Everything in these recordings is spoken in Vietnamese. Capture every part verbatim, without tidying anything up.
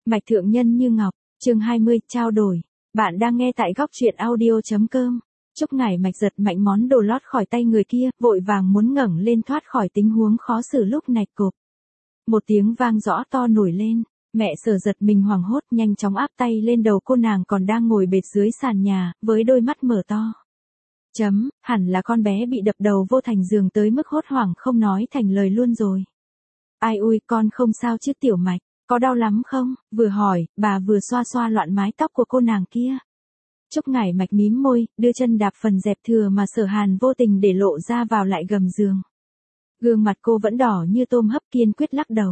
Mạch thượng nhân như ngọc, chương hai mươi, trao đổi. Bạn đang nghe tại góc truyện audio.com. Trúc Ngải Mạch giật mạnh món đồ lót khỏi tay người kia, vội vàng muốn ngẩng lên thoát khỏi tình huống khó xử lúc này cộp. Một tiếng vang rõ to nổi lên, mẹ Sở giật mình hoảng hốt nhanh chóng áp tay lên đầu cô nàng còn đang ngồi bệt dưới sàn nhà, với đôi mắt mở to. Chấm, hẳn là con bé bị đập đầu vô thành giường tới mức hốt hoảng không nói thành lời luôn rồi. Ai ui, con không sao chứ Tiểu Mạch, có đau lắm không? Vừa hỏi, bà vừa xoa xoa loạn mái tóc của cô nàng kia. Trúc Ngải Mạch mím môi, đưa chân đạp phần dẹp thừa mà Sở Hàn vô tình để lộ ra vào lại gầm giường. Gương mặt cô vẫn đỏ như tôm hấp, kiên quyết lắc đầu.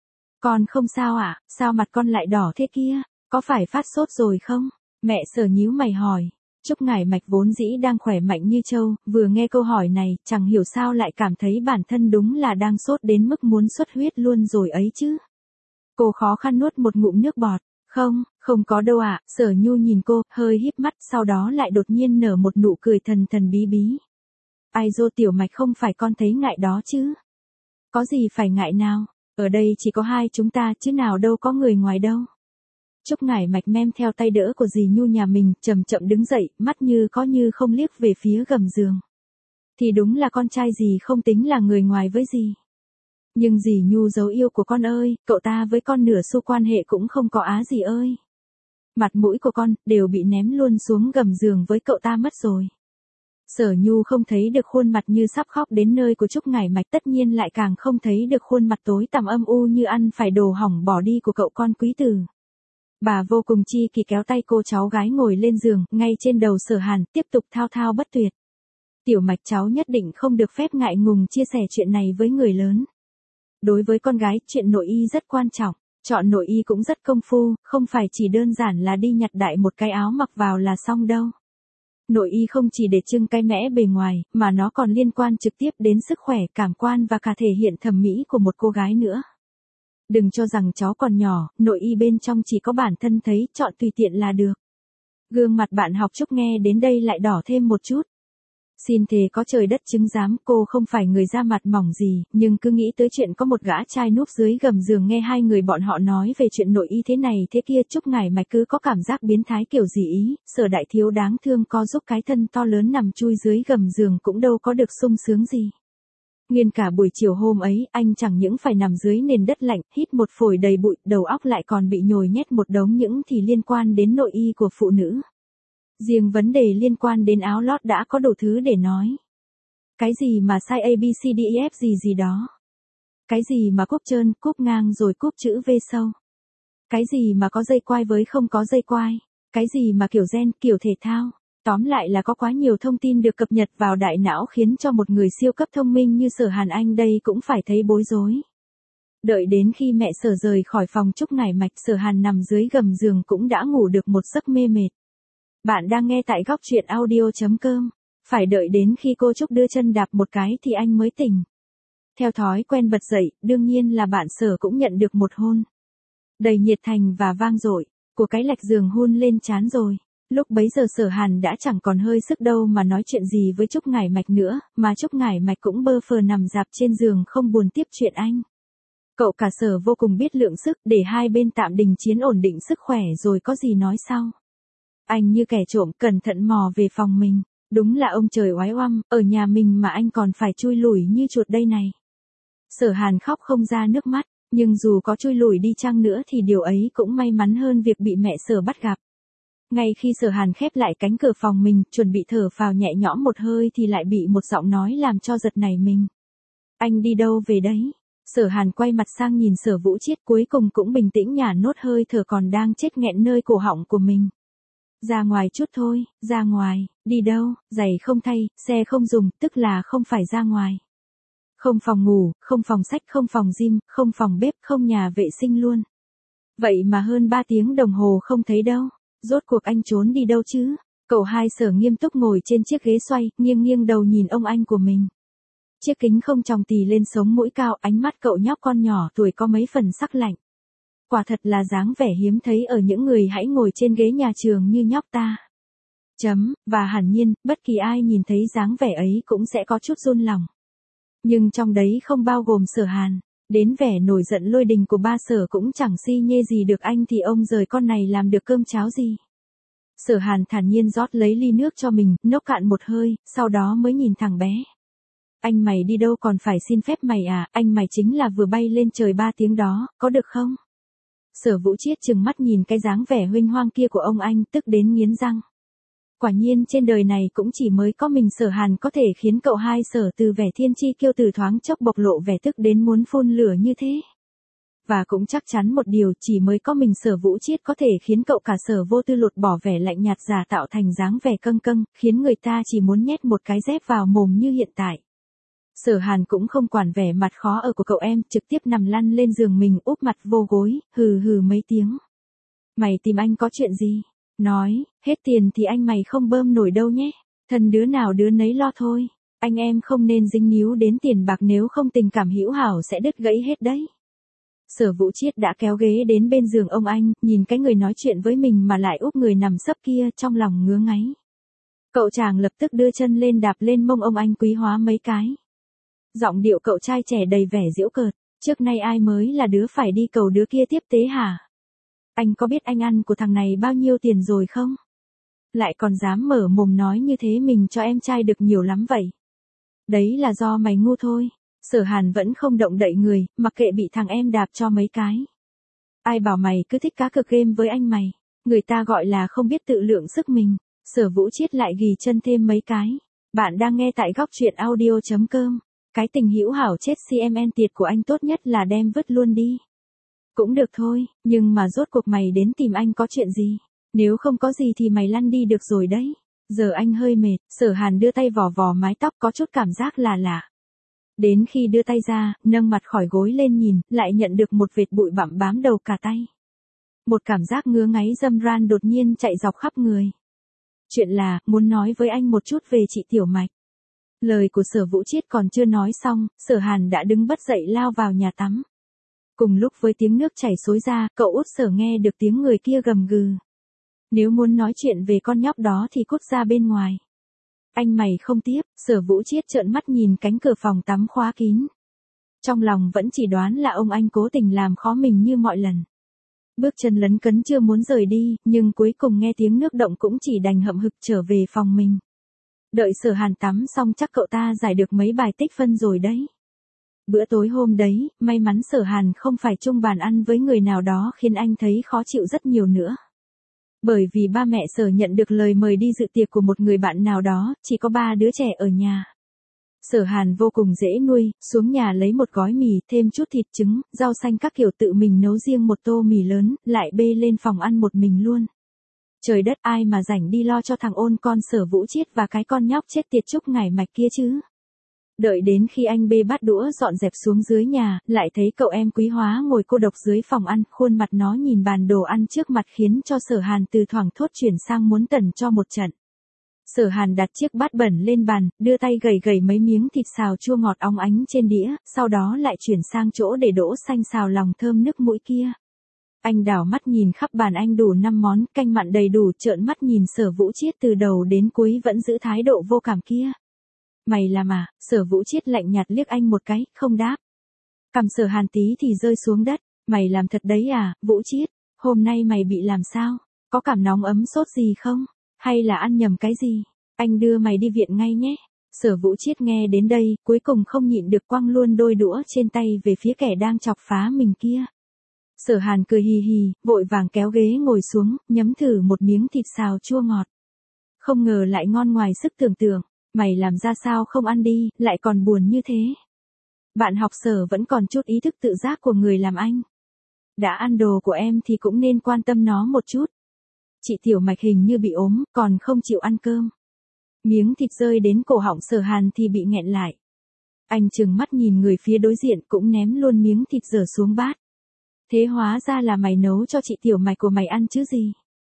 Con không sao ạ, à? Sao mặt con lại đỏ thế kia? Có phải phát sốt rồi không? Mẹ Sở nhíu mày hỏi. Trúc Ngải Mạch vốn dĩ đang khỏe mạnh như trâu, vừa nghe câu hỏi này, chẳng hiểu sao lại cảm thấy bản thân đúng là đang sốt đến mức muốn xuất huyết luôn rồi ấy chứ. Cô khó khăn nuốt một ngụm nước bọt. Không, không có đâu ạ. À. Sở Nhu nhìn cô, hơi híp mắt, sau đó lại đột nhiên nở một nụ cười thần thần bí bí. Ai dô Tiểu Mạch, không phải con thấy ngại đó chứ? Có gì phải ngại nào, ở đây chỉ có hai chúng ta chứ nào đâu có người ngoài đâu. Trúc Ngải Mạch mem theo tay đỡ của dì Nhu nhà mình, chậm chậm đứng dậy, mắt như có như không liếc về phía gầm giường. Thì đúng là con trai dì không tính là người ngoài với dì. Nhưng dì Nhu dấu yêu của con ơi, cậu ta với con nửa xu quan hệ cũng không có á dì ơi. Mặt mũi của con, đều bị ném luôn xuống gầm giường với cậu ta mất rồi. Sở Nhu không thấy được khuôn mặt như sắp khóc đến nơi của Trúc Ngải Mạch, tất nhiên lại càng không thấy được khuôn mặt tối tăm âm u như ăn phải đồ hỏng bỏ đi của cậu con quý tử. Bà vô cùng chi kỳ kéo tay cô cháu gái ngồi lên giường, ngay trên đầu Sở Hàn, tiếp tục thao thao bất tuyệt. Tiểu Mạch, cháu nhất định không được phép ngại ngùng chia sẻ chuyện này với người lớn. Đối với con gái, chuyện nội y rất quan trọng, chọn nội y cũng rất công phu, không phải chỉ đơn giản là đi nhặt đại một cái áo mặc vào là xong đâu. Nội y không chỉ để trưng cái mẽ bề ngoài, mà nó còn liên quan trực tiếp đến sức khỏe, cảm quan và cả thể hiện thẩm mỹ của một cô gái nữa. Đừng cho rằng cháu còn nhỏ, nội y bên trong chỉ có bản thân thấy, chọn tùy tiện là được. Gương mặt bạn học Trúc nghe đến đây lại đỏ thêm một chút. Xin thề có trời đất chứng giám, cô không phải người da mặt mỏng gì, nhưng cứ nghĩ tới chuyện có một gã trai núp dưới gầm giường nghe hai người bọn họ nói về chuyện nội y thế này thế kia, Trúc Ngải Mạch cứ có cảm giác biến thái kiểu gì ý. Sở đại thiếu đáng thương co giúp cái thân to lớn nằm chui dưới gầm giường cũng đâu có được sung sướng gì. Nguyên cả buổi chiều hôm ấy, anh chẳng những phải nằm dưới nền đất lạnh, hít một phổi đầy bụi, đầu óc lại còn bị nhồi nhét một đống những thì liên quan đến nội y của phụ nữ. Riêng vấn đề liên quan đến áo lót đã có đủ thứ để nói. Cái gì mà size A B C D E F gì gì đó. Cái gì mà cúp trơn, cúp ngang rồi cúp chữ V sâu. Cái gì mà có dây quai với không có dây quai. Cái gì mà kiểu gen, kiểu thể thao. Tóm lại là có quá nhiều thông tin được cập nhật vào đại não khiến cho một người siêu cấp thông minh như Sở Hàn Anh đây cũng phải thấy bối rối. Đợi đến khi mẹ Sở rời khỏi phòng Trúc Ngải Mạch, Sở Hàn nằm dưới gầm giường cũng đã ngủ được một giấc mê mệt. Bạn đang nghe tại góc truyện audio.com. Phải đợi đến khi cô Trúc đưa chân đạp một cái thì anh mới tỉnh. Theo thói quen bật dậy, đương nhiên là bạn Sở cũng nhận được một hôn. Đầy nhiệt thành và vang dội, của cái lạch giường hôn lên trán rồi. Lúc bấy giờ Sở Hàn đã chẳng còn hơi sức đâu mà nói chuyện gì với Trúc Ngải Mạch nữa, mà Trúc Ngải Mạch cũng bơ phờ nằm dạp trên giường không buồn tiếp chuyện anh. Cậu cả Sở vô cùng biết lượng sức, để hai bên tạm đình chiến ổn định sức khỏe rồi có gì nói sau. Anh như kẻ trộm cẩn thận mò về phòng mình, đúng là ông trời oái oăm, ở nhà mình mà anh còn phải chui lủi như chuột đây này. Sở Hàn khóc không ra nước mắt, nhưng dù có chui lủi đi chăng nữa thì điều ấy cũng may mắn hơn việc bị mẹ Sở bắt gặp. Ngay khi Sở Hàn khép lại cánh cửa phòng mình, chuẩn bị thở phào nhẹ nhõm một hơi thì lại bị một giọng nói làm cho giật nảy mình. Anh đi đâu về đấy? Sở Hàn quay mặt sang nhìn Sở Vũ Chiết, cuối cùng cũng bình tĩnh nhả nốt hơi thở còn đang chết nghẹn nơi cổ họng của mình. Ra ngoài chút thôi, ra ngoài, đi đâu, giày không thay, xe không dùng, tức là không phải ra ngoài. Không phòng ngủ, không phòng sách, không phòng gym, không phòng bếp, không nhà vệ sinh luôn. Vậy mà hơn ba tiếng đồng hồ không thấy đâu, rốt cuộc anh trốn đi đâu chứ? Cậu hai Sở nghiêm túc ngồi trên chiếc ghế xoay, nghiêng nghiêng đầu nhìn ông anh của mình. Chiếc kính không tròng tì lên sống mũi cao, ánh mắt cậu nhóc con nhỏ tuổi có mấy phần sắc lạnh. Quả thật là dáng vẻ hiếm thấy ở những người hãy ngồi trên ghế nhà trường như nhóc ta. Chấm, và hẳn nhiên, bất kỳ ai nhìn thấy dáng vẻ ấy cũng sẽ có chút run lòng. Nhưng trong đấy không bao gồm Sở Hàn. Đến vẻ nổi giận lôi đình của ba Sở cũng chẳng si nhê gì được anh thì ông rời con này làm được cơm cháo gì. Sở Hàn thản nhiên rót lấy ly nước cho mình, nốc cạn một hơi, sau đó mới nhìn thằng bé. Anh mày đi đâu còn phải xin phép mày à, anh mày chính là vừa bay lên trời ba tiếng đó, có được không? Sở Vũ Chiết trừng mắt nhìn cái dáng vẻ huênh hoang kia của ông anh, tức đến nghiến răng. Quả nhiên trên đời này cũng chỉ mới có mình Sở Hàn có thể khiến cậu hai Sở từ vẻ thiên chi kiêu từ thoáng chốc bộc lộ vẻ tức đến muốn phun lửa như thế. Và cũng chắc chắn một điều, chỉ mới có mình Sở Vũ Chiết có thể khiến cậu cả Sở Vô Tư lột bỏ vẻ lạnh nhạt giả tạo thành dáng vẻ căng căng, khiến người ta chỉ muốn nhét một cái dép vào mồm như hiện tại. Sở Hàn cũng không quản vẻ mặt khó ở của cậu em, trực tiếp nằm lăn lên giường mình úp mặt vô gối, hừ hừ mấy tiếng. Mày tìm anh có chuyện gì? Nói, hết tiền thì anh mày không bơm nổi đâu nhé. Thân đứa nào đứa nấy lo thôi. Anh em không nên dính níu đến tiền bạc nếu không tình cảm hữu hảo sẽ đứt gãy hết đấy. Sở Vũ Chiết đã kéo ghế đến bên giường ông anh, nhìn cái người nói chuyện với mình mà lại úp người nằm sấp kia trong lòng ngứa ngáy. Cậu chàng lập tức đưa chân lên đạp lên mông ông anh Quý Hóa mấy cái. Giọng điệu cậu trai trẻ đầy vẻ giễu cợt, trước nay ai mới là đứa phải đi cầu đứa kia tiếp tế hả? Anh có biết anh ăn của thằng này bao nhiêu tiền rồi không? Lại còn dám mở mồm nói như thế mình cho em trai được nhiều lắm vậy. Đấy là do mày ngu thôi. Sở Hàn vẫn không động đậy người, mặc kệ bị thằng em đạp cho mấy cái. Ai bảo mày cứ thích cá cược game với anh mày, người ta gọi là không biết tự lượng sức mình. Sở Vũ Chiết lại ghì chân thêm mấy cái. Bạn đang nghe tại góc truyện audio chấm com. Cái tình hữu hảo chết xê em en tiệt của anh tốt nhất là đem vứt luôn đi. Cũng được thôi, nhưng mà rốt cuộc mày đến tìm anh có chuyện gì? Nếu không có gì thì mày lăn đi được rồi đấy. Giờ anh hơi mệt, Sở Hàn đưa tay vò vò mái tóc có chút cảm giác là lạ. Đến khi đưa tay ra, nâng mặt khỏi gối lên nhìn, lại nhận được một vệt bụi bặm bám đầu cả tay. Một cảm giác ngứa ngáy dâm ran đột nhiên chạy dọc khắp người. Chuyện là, muốn nói với anh một chút về chị Tiểu Mạch. Lời của Sở Vũ Chiết còn chưa nói xong, Sở Hàn đã đứng bật dậy lao vào nhà tắm. Cùng lúc với tiếng nước chảy xối ra, cậu út Sở nghe được tiếng người kia gầm gừ. Nếu muốn nói chuyện về con nhóc đó thì cút ra bên ngoài. Anh mày không tiếp, Sở Vũ Chiết trợn mắt nhìn cánh cửa phòng tắm khóa kín. Trong lòng vẫn chỉ đoán là ông anh cố tình làm khó mình như mọi lần. Bước chân lấn cấn chưa muốn rời đi, nhưng cuối cùng nghe tiếng nước động cũng chỉ đành hậm hực trở về phòng mình. Đợi Sở Hàn tắm xong chắc cậu ta giải được mấy bài tích phân rồi đấy. Bữa tối hôm đấy, may mắn Sở Hàn không phải chung bàn ăn với người nào đó khiến anh thấy khó chịu rất nhiều nữa. Bởi vì ba mẹ Sở nhận được lời mời đi dự tiệc của một người bạn nào đó, chỉ có ba đứa trẻ ở nhà. Sở Hàn vô cùng dễ nuôi, xuống nhà lấy một gói mì, thêm chút thịt trứng, rau xanh các kiểu tự mình nấu riêng một tô mì lớn, lại bê lên phòng ăn một mình luôn. Trời đất ai mà rảnh đi lo cho thằng ôn con Sở Vũ Chiết và cái con nhóc chết tiệt Trúc Ngải Mạch kia chứ. Đợi đến khi anh bê bát đũa dọn dẹp xuống dưới nhà, lại thấy cậu em Quý Hóa ngồi cô độc dưới phòng ăn, khuôn mặt nó nhìn bàn đồ ăn trước mặt khiến cho Sở Hàn từ thoảng thốt chuyển sang muốn tẩn cho một trận. Sở Hàn đặt chiếc bát bẩn lên bàn, đưa tay gầy gầy mấy miếng thịt xào chua ngọt óng ánh trên đĩa, sau đó lại chuyển sang chỗ để đỗ xanh xào lòng thơm nức mũi kia. Anh đảo mắt nhìn khắp bàn anh đủ năm món, canh mặn đầy đủ, trợn mắt nhìn Sở Vũ Chiết từ đầu đến cuối vẫn giữ thái độ vô cảm kia. Mày làm à? Sở Vũ Chiết lạnh nhạt liếc anh một cái, không đáp. Cằm Sở Hàn tí thì rơi xuống đất. Mày làm thật đấy à, Vũ Chiết? Hôm nay mày bị làm sao? Có cảm nóng ấm sốt gì không? Hay là ăn nhầm cái gì? Anh đưa mày đi viện ngay nhé. Sở Vũ Chiết nghe đến đây, cuối cùng không nhịn được quăng luôn đôi đũa trên tay về phía kẻ đang chọc phá mình kia. Sở Hàn cười hì hì, vội vàng kéo ghế ngồi xuống, nhấm thử một miếng thịt xào chua ngọt. Không ngờ lại ngon ngoài sức tưởng tượng. Mày làm ra sao không ăn đi, lại còn buồn như thế. Bạn học Sở vẫn còn chút ý thức tự giác của người làm anh. Đã ăn đồ của em thì cũng nên quan tâm nó một chút. Chị Tiểu Mạch hình như bị ốm, còn không chịu ăn cơm. Miếng thịt rơi đến cổ họng Sở Hàn thì bị nghẹn lại. Anh trừng mắt nhìn người phía đối diện cũng ném luôn miếng thịt dở xuống bát. Thế hóa ra là mày nấu cho chị Tiểu Mạch của mày ăn chứ gì.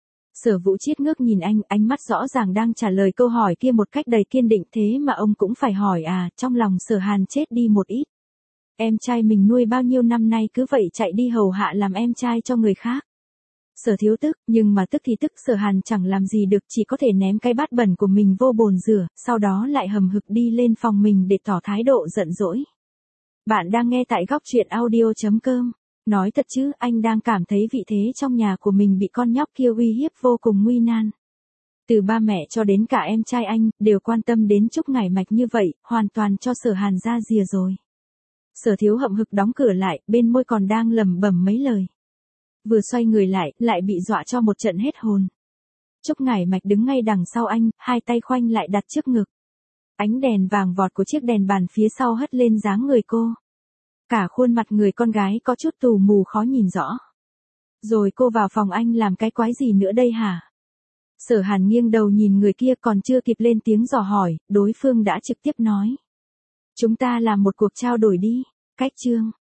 Sở Vũ Chiết ngước nhìn anh, ánh mắt rõ ràng đang trả lời câu hỏi kia một cách đầy kiên định, thế mà ông cũng phải hỏi à, trong lòng Sở Hàn chết đi một ít. Em trai mình nuôi bao nhiêu năm nay cứ vậy chạy đi hầu hạ làm em trai cho người khác. Sở thiếu tức, nhưng mà tức thì tức Sở Hàn chẳng làm gì được, chỉ có thể ném cái bát bẩn của mình vô bồn rửa, sau đó lại hầm hực đi lên phòng mình để tỏ thái độ giận dỗi. Bạn đang nghe tại góc truyện audio chấm com. Nói thật chứ, anh đang cảm thấy vị thế trong nhà của mình bị con nhóc kia uy hiếp vô cùng nguy nan. Từ ba mẹ cho đến cả em trai anh, đều quan tâm đến Trúc Ngải Mạch như vậy, hoàn toàn cho Sở Hàn ra rìa rồi. Sở Thiếu hậm hực đóng cửa lại, bên môi còn đang lẩm bẩm mấy lời. Vừa xoay người lại, lại bị dọa cho một trận hết hồn. Trúc Ngải Mạch đứng ngay đằng sau anh, hai tay khoanh lại đặt trước ngực. Ánh đèn vàng vọt của chiếc đèn bàn phía sau hất lên dáng người cô. Cả khuôn mặt người con gái có chút tù mù khó nhìn rõ. Rồi cô vào phòng anh làm cái quái gì nữa đây hả? Sở Hàn nghiêng đầu nhìn người kia, còn chưa kịp lên tiếng dò hỏi, đối phương đã trực tiếp nói. Chúng ta làm một cuộc trao đổi đi. Cách chương.